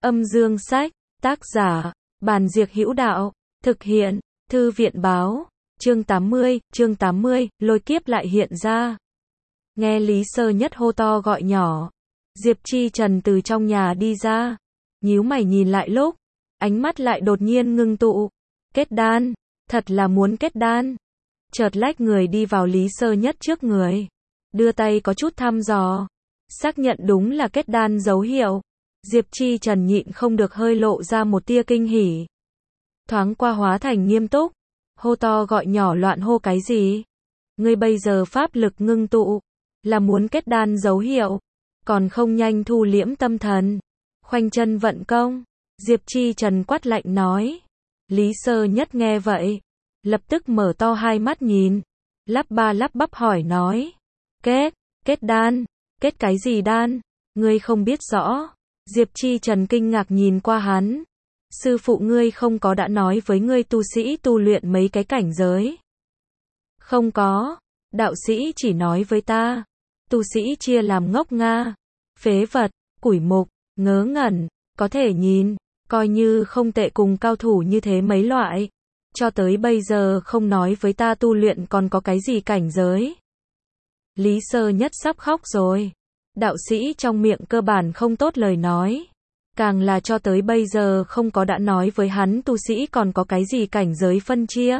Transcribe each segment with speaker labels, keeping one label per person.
Speaker 1: Âm dương sách, tác giả, Bàn Diệc Hữu Đạo, thực hiện, Thư viện báo, chương 80, lôi kiếp lại hiện ra. Nghe Lý Sơ Nhất hô to gọi nhỏ, Diệp Chi Trần từ trong nhà đi ra, nhíu mày nhìn lại lúc, ánh mắt lại đột nhiên ngưng tụ, kết đan, thật là muốn kết đan. Chợt lách người đi vào Lý Sơ Nhất trước người, đưa tay có chút thăm dò, xác nhận đúng là kết đan dấu hiệu. Diệp Chi Trần nhịn không được hơi lộ ra một tia kinh hỉ. Thoáng qua hóa thành nghiêm túc, hô to gọi nhỏ loạn hô cái gì? Ngươi bây giờ pháp lực ngưng tụ, là muốn kết đan dấu hiệu, còn không nhanh thu liễm tâm thần, khoanh chân vận công. Diệp Chi Trần quát lạnh nói. Lý Sơ Nhất nghe vậy, lập tức mở to hai mắt nhìn, lắp ba lắp bắp hỏi nói. Kết đan, kết cái gì đan? Ngươi không biết rõ. Diệp Chi Trần kinh ngạc nhìn qua hắn. Sư phụ ngươi không có đã nói với ngươi tu sĩ tu luyện mấy cái cảnh giới? Không có, đạo sĩ chỉ nói với ta, tu sĩ chia làm ngốc nga, phế vật, củi mục, ngớ ngẩn, có thể nhìn, coi như không tệ cùng cao thủ như thế mấy loại. Cho tới bây giờ không nói với ta tu luyện còn có cái gì cảnh giới. Lý Sơ Nhất sắp khóc rồi. Đạo sĩ trong miệng cơ bản không tốt lời nói. Càng là cho tới bây giờ không có đã nói với hắn tu sĩ còn có cái gì cảnh giới phân chia.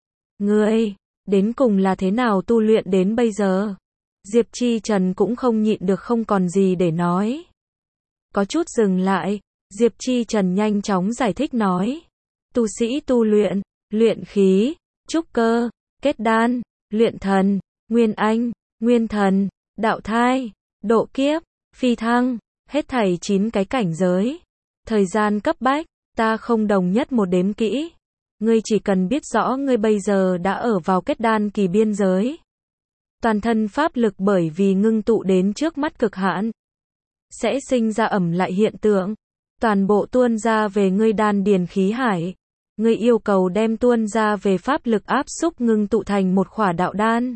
Speaker 1: Ngươi, đến cùng là thế nào tu luyện đến bây giờ? Diệp Chi Trần cũng không nhịn được không còn gì để nói. Có chút dừng lại, Diệp Chi Trần nhanh chóng giải thích nói. Tu sĩ tu luyện khí, trúc cơ, kết đan, luyện thần, nguyên anh, nguyên thần, đạo thai, độ kiếp, phi thăng, hết thảy 9 cái cảnh giới. Thời gian cấp bách, ta không đồng nhất một đếm kỹ. Ngươi chỉ cần biết rõ ngươi bây giờ đã ở vào kết đan kỳ biên giới. Toàn thân pháp lực bởi vì ngưng tụ đến trước mắt cực hạn, sẽ sinh ra ẩm lại hiện tượng. Toàn bộ tuôn ra về ngươi đan điền khí hải. Ngươi yêu cầu đem tuôn ra về pháp lực áp xúc ngưng tụ thành một khỏa đạo đan.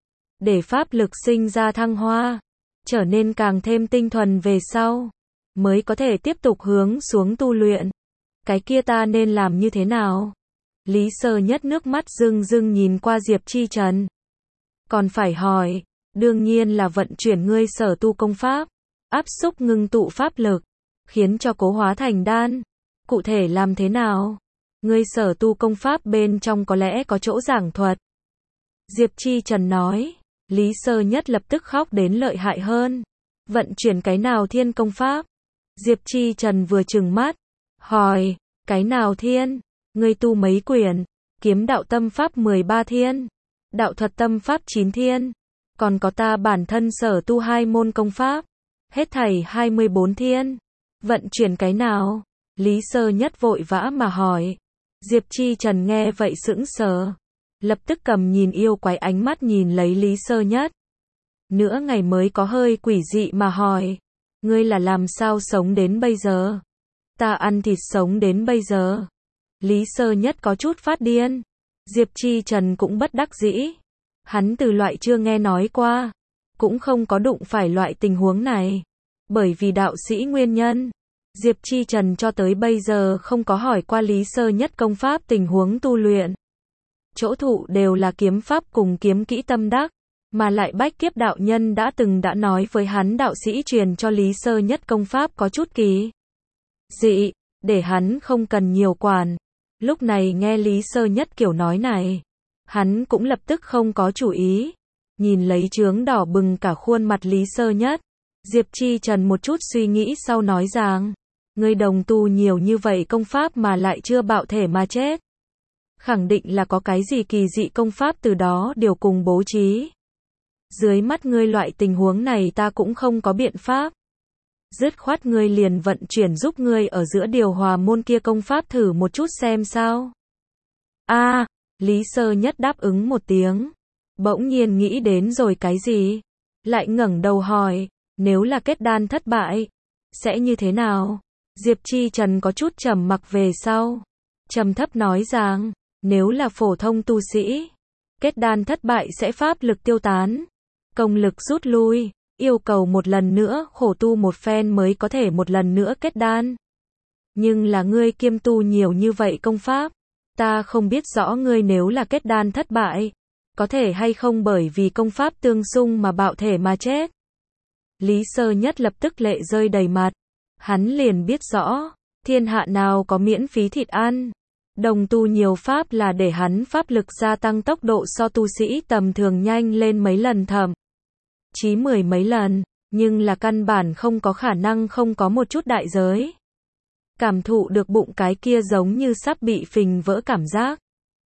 Speaker 1: Để pháp lực sinh ra thăng hoa, trở nên càng thêm tinh thuần về sau, mới có thể tiếp tục hướng xuống tu luyện. Cái kia ta nên làm như thế nào? Lý Sơ Nhất nước mắt rưng rưng nhìn qua Diệp Chi Trần. Còn phải hỏi, đương nhiên là vận chuyển ngươi sở tu công pháp, áp xúc ngưng tụ pháp lực, khiến cho cố hóa thành đan. Cụ thể làm thế nào? Ngươi sở tu công pháp bên trong có lẽ có chỗ giảng thuật. Diệp Chi Trần nói. Lý Sơ Nhất lập tức khóc đến lợi hại hơn. Vận chuyển cái nào thiên công pháp? Diệp Chi Trần vừa trừng mắt, hỏi, cái nào thiên? Ngươi tu mấy quyển? Kiếm đạo tâm pháp 13 thiên, đạo thuật tâm pháp 9 thiên, còn có ta bản thân sở tu 2 môn công pháp, hết thảy 24 thiên. Vận chuyển cái nào? Lý Sơ Nhất vội vã mà hỏi. Diệp Chi Trần nghe vậy sững sờ, lập tức cầm nhìn yêu quái ánh mắt nhìn lấy Lý Sơ Nhất. Nửa ngày mới có hơi quỷ dị mà hỏi. Ngươi là làm sao sống đến bây giờ? Ta ăn thịt sống đến bây giờ. Lý Sơ Nhất có chút phát điên. Diệp Chi Trần cũng bất đắc dĩ. Hắn từ loại chưa nghe nói qua, cũng không có đụng phải loại tình huống này. Bởi vì đạo sĩ nguyên nhân, Diệp Chi Trần cho tới bây giờ không có hỏi qua Lý Sơ Nhất công pháp tình huống tu luyện. Chỗ thụ đều là kiếm pháp cùng kiếm kỹ tâm đắc, mà lại Bách Kiếp đạo nhân đã nói với hắn đạo sĩ truyền cho Lý Sơ Nhất công pháp có chút kỳ dị, để hắn không cần nhiều quản. Lúc này nghe Lý Sơ Nhất kiểu nói này, hắn cũng lập tức không có chủ ý. Nhìn lấy chướng đỏ bừng cả khuôn mặt Lý Sơ Nhất, Diệp Chi Trần một chút suy nghĩ sau nói rằng, ngươi đồng tu nhiều như vậy công pháp mà lại chưa bạo thể mà chết. Khẳng định là có cái gì kỳ dị công pháp từ đó điều cùng bố trí. Dưới mắt ngươi loại tình huống này ta cũng không có biện pháp. Dứt khoát ngươi liền vận chuyển giúp ngươi ở giữa điều hòa môn kia công pháp thử một chút xem sao. Lý Sơ Nhất đáp ứng một tiếng. Bỗng nhiên nghĩ đến rồi cái gì? Lại ngẩng đầu hỏi, nếu là kết đan thất bại, sẽ như thế nào? Diệp Chi Trần có chút trầm mặc về sau. Trầm thấp nói rằng, nếu là phổ thông tu sĩ, kết đan thất bại sẽ pháp lực tiêu tán, công lực rút lui, yêu cầu một lần nữa khổ tu một phen mới có thể một lần nữa kết đan. Nhưng là ngươi kiêm tu nhiều như vậy công pháp. Ta không biết rõ ngươi nếu là kết đan thất bại, có thể hay không bởi vì công pháp tương xung mà bạo thể mà chết. Lý Sơ Nhất lập tức lệ rơi đầy mặt. Hắn liền biết rõ, thiên hạ nào có miễn phí thịt ăn. Đồng tu nhiều pháp là để hắn pháp lực gia tăng tốc độ so tu sĩ tầm thường nhanh lên mấy lần thậm chí 10 mấy lần, nhưng là căn bản không có khả năng không có một chút đại giới. Cảm thụ được bụng cái kia giống như sắp bị phình vỡ cảm giác.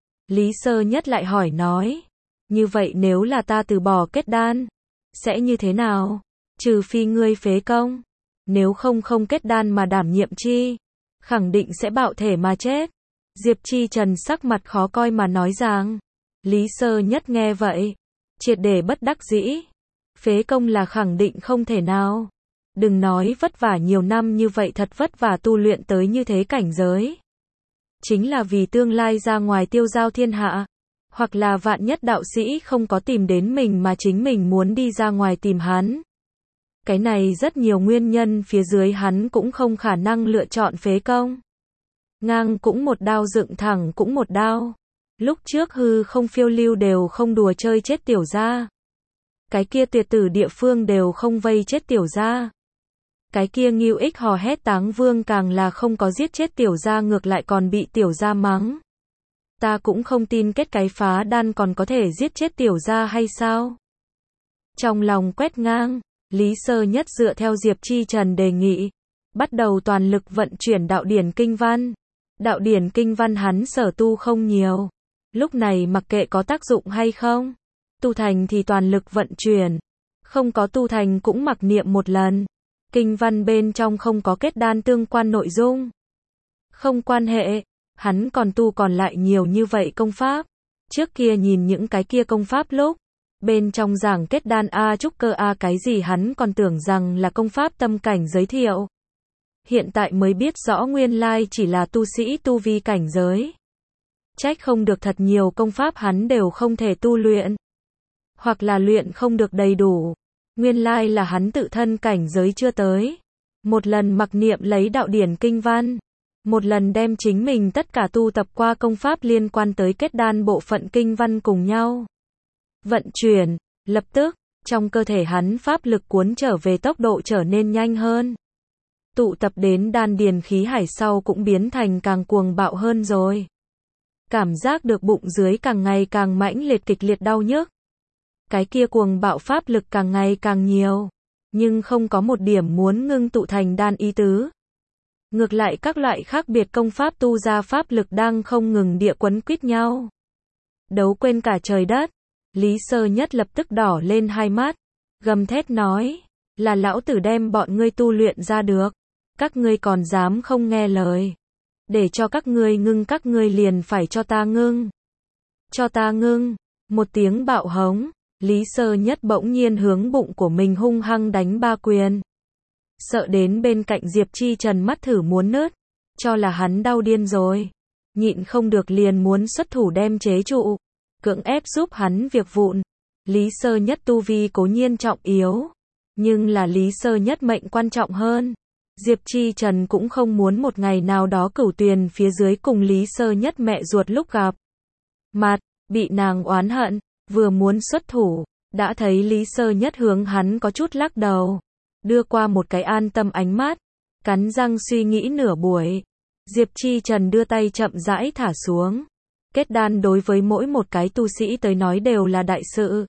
Speaker 1: Lý Sơ Nhất lại hỏi nói, như vậy nếu là ta từ bỏ kết đan, sẽ như thế nào? Trừ phi ngươi phế công, nếu không không kết đan mà đảm nhiệm chi, khẳng định sẽ bạo thể mà chết. Diệp Chi Trần sắc mặt khó coi mà nói rằng, Lý Sơ Nhất nghe vậy, triệt để bất đắc dĩ. Phế công là khẳng định không thể nào. Đừng nói vất vả nhiều năm như vậy, thật vất vả tu luyện tới như thế cảnh giới. Chính là vì tương lai ra ngoài tiêu giao thiên hạ, hoặc là vạn nhất đạo sĩ không có tìm đến mình mà chính mình muốn đi ra ngoài tìm hắn. Cái này rất nhiều nguyên nhân phía dưới hắn cũng không khả năng lựa chọn phế công. Ngang cũng một đao, dựng thẳng cũng một đao. Lúc trước hư không phiêu lưu đều không đùa chơi chết tiểu gia. Cái kia tuyệt tử địa phương đều không vây chết tiểu gia. Cái kia Ngưu Ích hò hét Táng Vương càng là không có giết chết tiểu gia, ngược lại còn bị tiểu gia mắng. Ta cũng không tin kết cái phá đan còn có thể giết chết tiểu gia hay sao? Trong lòng quét ngang, Lý Sơ Nhất dựa theo Diệp Chi Trần đề nghị, bắt đầu toàn lực vận chuyển đạo điển kinh văn. Đạo điển kinh văn hắn sở tu không nhiều, lúc này mặc kệ có tác dụng hay không, tu thành thì toàn lực vận chuyển, không có tu thành cũng mặc niệm một lần. Kinh văn bên trong không có kết đan tương quan nội dung. Không quan hệ, hắn còn tu còn lại nhiều như vậy công pháp. Trước kia nhìn những cái kia công pháp lúc bên trong giảng kết đan a trúc cơ a cái gì hắn còn tưởng rằng là công pháp tâm cảnh giới thiệu. Hiện tại mới biết rõ nguyên lai chỉ là tu sĩ tu vi cảnh giới. Trách không được thật nhiều công pháp hắn đều không thể tu luyện. Hoặc là luyện không được đầy đủ. Nguyên lai là hắn tự thân cảnh giới chưa tới. Một lần mặc niệm lấy đạo điển kinh văn. Một lần đem chính mình tất cả tu tập qua công pháp liên quan tới kết đan bộ phận kinh văn cùng nhau vận chuyển, lập tức, trong cơ thể hắn pháp lực cuốn trở về tốc độ trở nên nhanh hơn. Tụ tập đến đan điền khí hải sau cũng biến thành càng cuồng bạo hơn rồi. Cảm giác được bụng dưới càng ngày càng mãnh liệt kịch liệt đau nhức. Cái kia cuồng bạo pháp lực càng ngày càng nhiều, nhưng không có một điểm muốn ngưng tụ thành đan ý tứ. Ngược lại các loại khác biệt công pháp tu ra pháp lực đang không ngừng địa quấn quýt nhau. Đấu quên cả trời đất, Lý Sơ Nhất lập tức đỏ lên hai mắt, gầm thét nói, là lão tử đem bọn ngươi tu luyện ra được, các ngươi còn dám không nghe lời. Để cho các ngươi ngưng các ngươi liền phải cho ta ngưng. Cho ta ngưng, một tiếng bạo hống, Lý Sơ Nhất bỗng nhiên hướng bụng của mình hung hăng đánh 3 quyền. Sợ đến bên cạnh Diệp Chi Trần mắt thử muốn nứt, cho là hắn đau điên rồi. Nhịn không được liền muốn xuất thủ đem chế trụ, cưỡng ép giúp hắn việc vụn. Lý Sơ Nhất tu vi cố nhiên trọng yếu, nhưng là Lý Sơ Nhất mệnh quan trọng hơn. Diệp Chi Trần cũng không muốn một ngày nào đó Cửu Tuyền phía dưới cùng Lý Sơ Nhất mẹ ruột lúc gặp mặt, bị nàng oán hận, vừa muốn xuất thủ, đã thấy Lý Sơ Nhất hướng hắn có chút lắc đầu, đưa qua một cái an tâm ánh mắt, cắn răng suy nghĩ nửa buổi. Diệp Chi Trần đưa tay chậm rãi thả xuống. Kết đan đối với mỗi một cái tu sĩ tới nói đều là đại sự.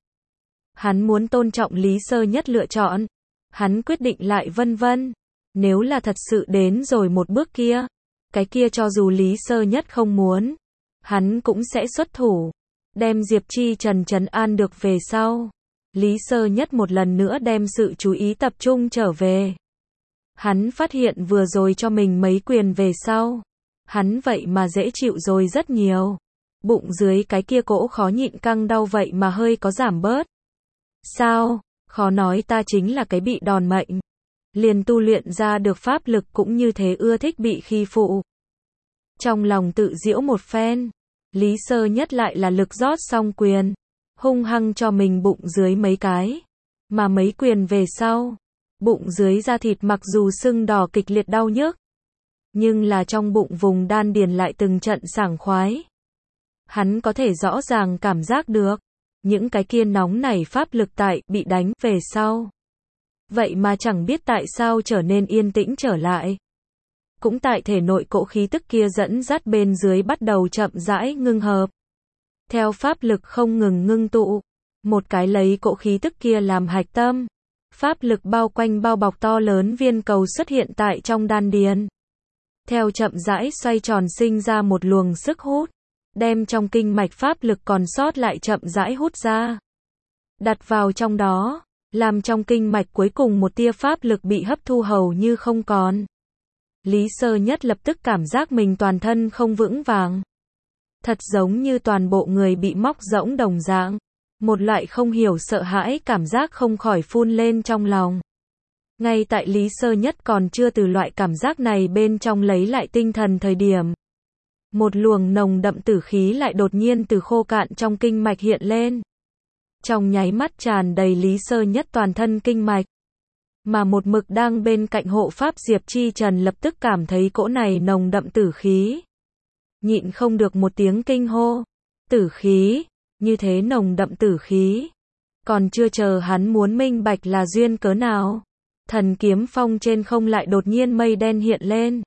Speaker 1: Hắn muốn tôn trọng Lý Sơ Nhất lựa chọn. Hắn quyết định lại vân vân. Nếu là thật sự đến rồi một bước kia, cái kia cho dù Lý Sơ Nhất không muốn, hắn cũng sẽ xuất thủ. Đem Diệp Chi Trần trấn an được về sau, Lý Sơ Nhất một lần nữa đem sự chú ý tập trung trở về. Hắn phát hiện vừa rồi cho mình mấy quyền về sau, hắn vậy mà dễ chịu rồi rất nhiều. Bụng dưới cái kia cỗ khó nhịn căng đau vậy mà hơi có giảm bớt. Sao, khó nói ta chính là cái bị đòn mệnh. Liền tu luyện ra được pháp lực cũng như thế ưa thích bị khi phụ. Trong lòng tự giễu một phen, Lý Sơ Nhất lại là lực rót xong quyền, hung hăng cho mình bụng dưới mấy cái. Mà mấy quyền về sau, bụng dưới da thịt mặc dù sưng đỏ kịch liệt đau nhức, nhưng là trong bụng vùng đan điền lại từng trận sảng khoái. Hắn có thể rõ ràng cảm giác được, những cái kia nóng nảy pháp lực tại bị đánh về sau. Vậy mà chẳng biết tại sao trở nên yên tĩnh trở lại. Cũng tại thể nội cỗ khí tức kia dẫn dắt bên dưới bắt đầu chậm rãi ngưng hợp. Theo pháp lực không ngừng ngưng tụ, một cái lấy cỗ khí tức kia làm hạch tâm. Pháp lực bao quanh bao bọc to lớn viên cầu xuất hiện tại trong đan điền. Theo chậm rãi xoay tròn sinh ra một luồng sức hút, đem trong kinh mạch pháp lực còn sót lại chậm rãi hút ra. Đặt vào trong đó, làm trong kinh mạch cuối cùng một tia pháp lực bị hấp thu hầu như không còn. Lý Sơ Nhất lập tức cảm giác mình toàn thân không vững vàng. Thật giống như toàn bộ người bị móc rỗng đồng dạng. Một loại không hiểu sợ hãi cảm giác không khỏi phun lên trong lòng. Ngay tại Lý Sơ Nhất còn chưa từ loại cảm giác này bên trong lấy lại tinh thần thời điểm. Một luồng nồng đậm tử khí lại đột nhiên từ khô cạn trong kinh mạch hiện lên. Trong nháy mắt tràn đầy Lý Sơ Nhất toàn thân kinh mạch. Mà một mực đang bên cạnh hộ pháp Diệp Chi Trần lập tức cảm thấy cỗ này nồng đậm tử khí. Nhịn không được một tiếng kinh hô. Tử khí, như thế nồng đậm tử khí. Còn chưa chờ hắn muốn minh bạch là duyên cớ nào. Thần kiếm phong trên không lại đột nhiên mây đen hiện lên.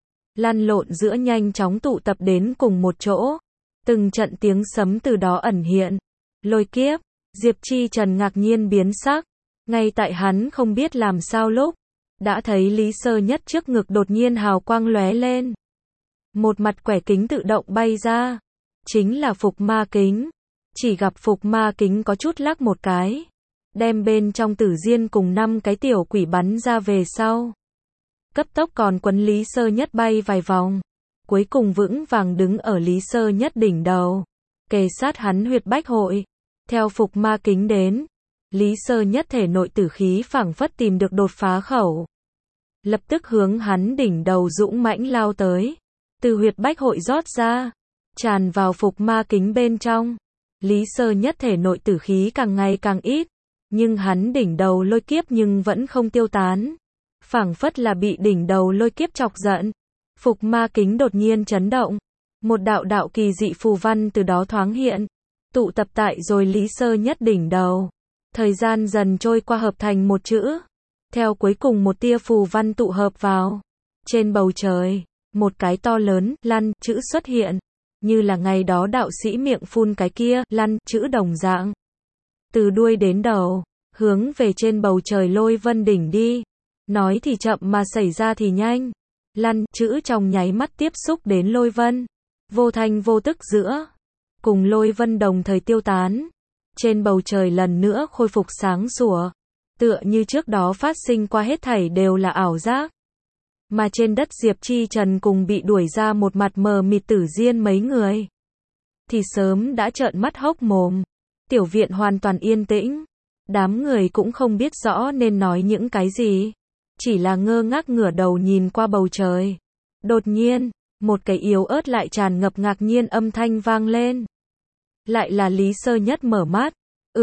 Speaker 1: Lăn lộn giữa nhanh chóng tụ tập đến cùng một chỗ. Từng trận tiếng sấm từ đó ẩn hiện. Lôi kiếp, Diệp Chi Trần ngạc nhiên biến sắc. Ngay tại hắn không biết làm sao lúc, đã thấy Lý Sơ Nhất trước ngực đột nhiên hào quang lóe lên. Một mặt quẻ kính tự động bay ra. Chính là phục ma kính. Chỉ gặp phục ma kính có chút lắc một cái. Đem bên trong Tử Diên cùng 5 cái tiểu quỷ bắn ra về sau. Cấp tốc còn quấn Lý Sơ Nhất bay vài vòng. Cuối cùng vững vàng đứng ở Lý Sơ Nhất đỉnh đầu. Kề sát hắn huyệt bách hội. Theo phục ma kính đến. Lý Sơ Nhất thể nội tử khí phảng phất tìm được đột phá khẩu. Lập tức hướng hắn đỉnh đầu dũng mãnh lao tới. Từ huyệt bách hội rót ra. Tràn vào phục ma kính bên trong. Lý Sơ Nhất thể nội tử khí càng ngày càng ít. Nhưng hắn đỉnh đầu lôi kiếp nhưng vẫn không tiêu tán. Phảng phất là bị đỉnh đầu lôi kiếp chọc giận. Phục ma kính đột nhiên chấn động. Một đạo đạo kỳ dị phù văn từ đó thoáng hiện. Tụ tập tại rồi Lý Sơ Nhất đỉnh đầu. Thời gian dần trôi qua hợp thành một chữ. Theo cuối cùng một tia phù văn tụ hợp vào. Trên bầu trời, một cái to lớn, lăn, chữ xuất hiện. Như là ngày đó đạo sĩ miệng phun cái kia, lăn, chữ đồng dạng. Từ đuôi đến đầu, hướng về trên bầu trời lôi vân đỉnh đi. Nói thì chậm mà xảy ra thì nhanh. Lăn, chữ trong nháy mắt tiếp xúc đến lôi vân. Vô thanh vô tức giữa. Cùng lôi vân đồng thời tiêu tán. Trên bầu trời lần nữa khôi phục sáng sủa. Tựa như trước đó phát sinh qua hết thảy đều là ảo giác. Mà trên đất Diệp Chi Trần cùng bị đuổi ra một mặt mờ mịt Tử Diên mấy người. Thì sớm đã trợn mắt hốc mồm. Tiểu viện hoàn toàn yên tĩnh. Đám người cũng không biết rõ nên nói những cái gì. Chỉ là ngơ ngác ngửa đầu nhìn qua bầu trời. Đột nhiên, một cái yếu ớt lại tràn ngập ngạc nhiên âm thanh vang lên. Lại là Lý Sơ Nhất mở mắt.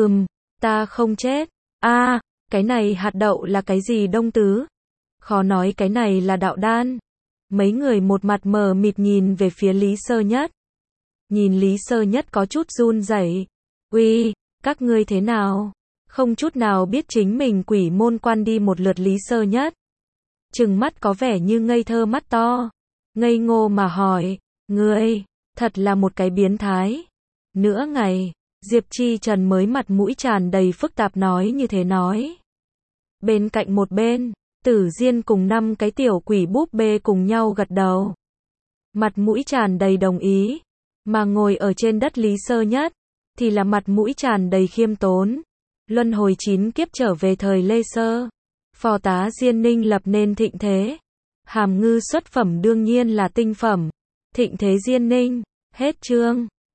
Speaker 1: Ta không chết. Cái này hạt đậu là cái gì Đông Tứ? Khó nói cái này là đạo đan. Mấy người một mặt mờ mịt nhìn về phía Lý Sơ Nhất. Nhìn Lý Sơ Nhất có chút run rẩy. Uy, các ngươi thế nào? Không chút nào biết chính mình quỷ môn quan đi một lượt Lý Sơ Nhất. Trừng mắt có vẻ như ngây thơ mắt to. Ngây ngô mà hỏi, ngươi, thật là một cái biến thái. Nửa ngày, Diệp Chi Trần mới mặt mũi tràn đầy phức tạp nói như thế nói. Bên cạnh một bên, Tử Diên cùng 5 cái tiểu quỷ búp bê cùng nhau gật đầu. Mặt mũi tràn đầy đồng ý. Mà ngồi ở trên đất Lý Sơ Nhất, thì là mặt mũi tràn đầy khiêm tốn. Luân hồi 9 kiếp trở về thời Lê Sơ. Phò tá Diên Ninh lập nên thịnh thế. Hàm ngư xuất phẩm đương nhiên là tinh phẩm. Thịnh thế Diên Ninh. Hết chương.